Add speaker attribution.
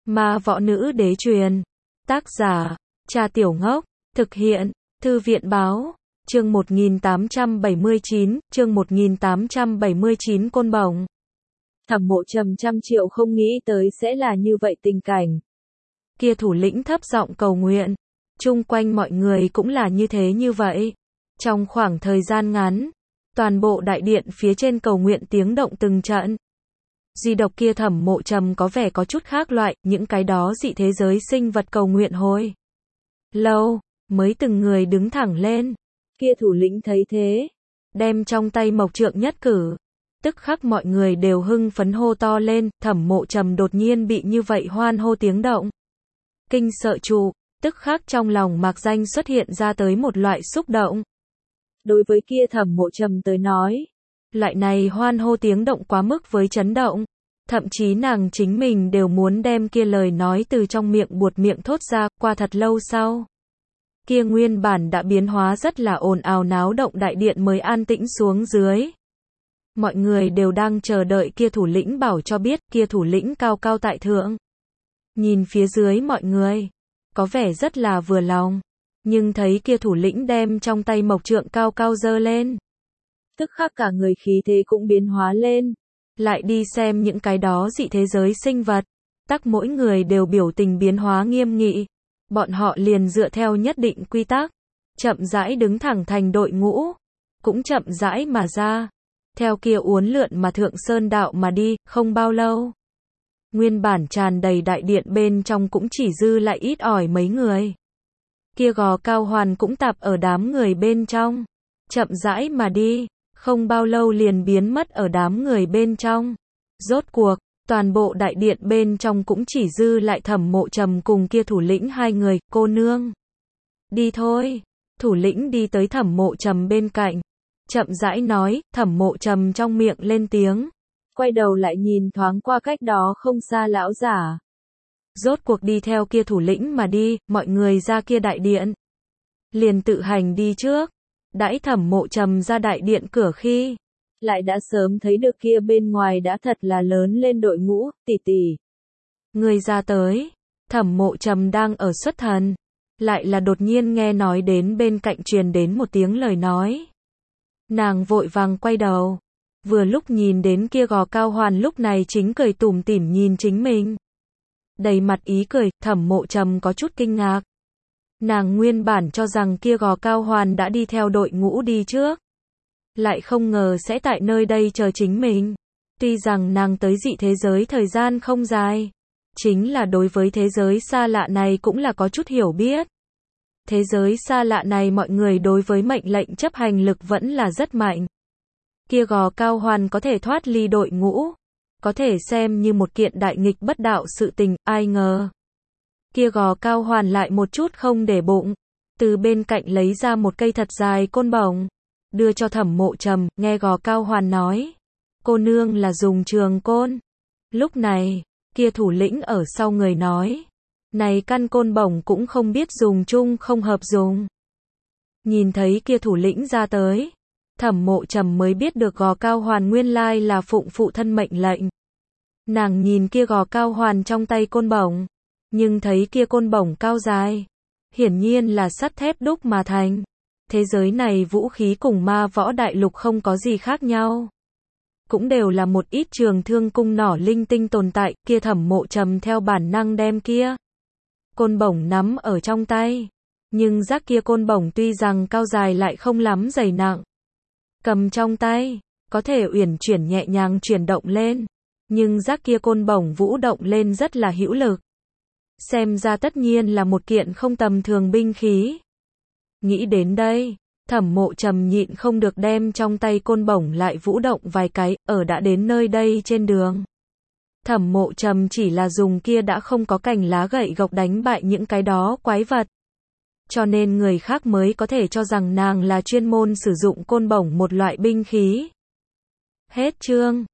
Speaker 1: Ma võ nữ đế truyền. Tác giả, Cha Tiểu Ngốc. Thực hiện, Thư viện báo. Chương 1879, Côn Bổng.
Speaker 2: Thẩm Mộ Trầm trăm triệu không nghĩ tới sẽ là như vậy tình cảnh.
Speaker 1: Kia thủ lĩnh thấp giọng cầu nguyện. Chung quanh mọi người cũng là như thế như vậy. Trong khoảng thời gian ngắn, toàn bộ đại điện phía trên cầu nguyện tiếng động từng trận. Duy độc kia Thẩm Mộ Trầm có vẻ có chút khác loại, những cái đó dị thế giới sinh vật cầu nguyện hồi lâu, mới từng người đứng thẳng lên.
Speaker 2: Kia thủ lĩnh thấy thế,
Speaker 1: đem trong tay mộc trượng nhất cử. Tức khắc mọi người đều hưng phấn hô to lên, Thẩm Mộ Trầm đột nhiên bị như vậy hoan hô tiếng động. Kinh sợ trụ, tức khắc trong lòng Mạc Danh xuất hiện ra tới một loại xúc động.
Speaker 2: Đối với kia Thẩm Mộ Trầm tới nói,
Speaker 1: loại này hoan hô tiếng động quá mức với chấn động. Thậm chí nàng chính mình đều muốn đem kia lời nói từ trong miệng buột miệng thốt ra, qua thật lâu sau. Kia nguyên bản đã biến hóa rất là ồn ào náo động đại điện mới an tĩnh xuống dưới. Mọi người đều đang chờ đợi kia thủ lĩnh bảo cho biết, kia thủ lĩnh cao cao tại thượng. Nhìn phía dưới mọi người, có vẻ rất là vừa lòng. Nhưng thấy kia thủ lĩnh đem trong tay mộc trượng cao cao giơ lên.
Speaker 2: Tức khắc cả người khí thế cũng biến hóa lên.
Speaker 1: Lại đi xem những cái đó dị thế giới sinh vật. Tắc mỗi người đều biểu tình biến hóa nghiêm nghị. Bọn họ liền dựa theo nhất định quy tắc. Chậm rãi đứng thẳng thành đội ngũ. Cũng chậm rãi mà ra. Theo kia uốn lượn mà thượng sơn đạo mà đi, không bao lâu. Nguyên bản tràn đầy đại điện bên trong cũng chỉ dư lại ít ỏi mấy người. Kia gò cao hoàn cũng tạp ở đám người bên trong. Chậm rãi mà đi, không bao lâu liền biến mất ở đám người bên trong. Rốt cuộc, toàn bộ đại điện bên trong cũng chỉ dư lại Thẩm Mộ Trầm cùng kia thủ lĩnh hai người, cô nương. Đi thôi, thủ lĩnh đi tới Thẩm Mộ Trầm bên cạnh. Chậm rãi nói, Thẩm Mộ Trầm trong miệng lên tiếng.
Speaker 2: Quay đầu lại nhìn thoáng qua cách đó không xa lão giả.
Speaker 1: Rốt cuộc đi theo kia thủ lĩnh mà đi, mọi người ra kia đại điện. Liền tự hành đi trước. Đãi Thẩm Mộ Trầm ra đại điện cửa khi,
Speaker 2: lại đã sớm thấy được kia bên ngoài đã thật là lớn lên đội ngũ, tỷ tỷ.
Speaker 1: Người ra tới, Thẩm Mộ Trầm đang ở xuất thần. Lại là đột nhiên nghe nói đến bên cạnh truyền đến một tiếng lời nói. Nàng vội vàng quay đầu. Vừa lúc nhìn đến kia gò cao hoàn lúc này chính cười tủm tỉm nhìn chính mình. Đầy mặt ý cười, Thẩm Mộ Trầm có chút kinh ngạc. Nàng nguyên bản cho rằng kia gò cao hoàn đã đi theo đội ngũ đi trước. Lại không ngờ sẽ tại nơi đây chờ chính mình. Tuy rằng nàng tới dị thế giới thời gian không dài. Chính là đối với thế giới xa lạ này cũng là có chút hiểu biết. Thế giới xa lạ này mọi người đối với mệnh lệnh chấp hành lực vẫn là rất mạnh. Kia gò cao hoàn có thể thoát ly đội ngũ. Có thể xem như một kiện đại nghịch bất đạo sự tình, ai ngờ. Kia gò cao hoàn lại một chút không để bụng. Từ bên cạnh lấy ra một cây thật dài côn bổng. Đưa cho Thẩm Mộ Trầm, nghe gò cao hoàn nói. Cô nương là dùng trường côn. Lúc này, kia thủ lĩnh ở sau người nói. Này căn côn bổng cũng không biết dùng chung không hợp dùng. Nhìn thấy kia thủ lĩnh ra tới. Thẩm Mộ Trầm mới biết được gò cao hoàn nguyên lai là phụng phụ thân mệnh lệnh. Nàng nhìn kia gò cao hoàn trong tay côn bổng. Nhưng thấy kia côn bổng cao dài. Hiển nhiên là sắt thép đúc mà thành. Thế giới này vũ khí cùng ma võ đại lục không có gì khác nhau. Cũng đều là một ít trường thương cung nỏ linh tinh tồn tại. Kia Thẩm Mộ Trầm theo bản năng đem kia côn bổng nắm ở trong tay. Nhưng giác kia côn bổng tuy rằng cao dài lại không lắm dày nặng. Cầm trong tay, có thể uyển chuyển nhẹ nhàng chuyển động lên. Nhưng giác kia côn bổng vũ động lên rất là hữu lực. Xem ra tất nhiên là một kiện không tầm thường binh khí. Nghĩ đến đây, Thẩm Mộ Trầm nhịn không được đem trong tay côn bổng lại vũ động vài cái, ở đã đến nơi đây trên đường. Thẩm Mộ Trầm chỉ là dùng kia đã không có cành lá gậy gộc đánh bại những cái đó quái vật. Cho nên người khác mới có thể cho rằng nàng là chuyên môn sử dụng côn bổng một loại binh khí. Hết chương.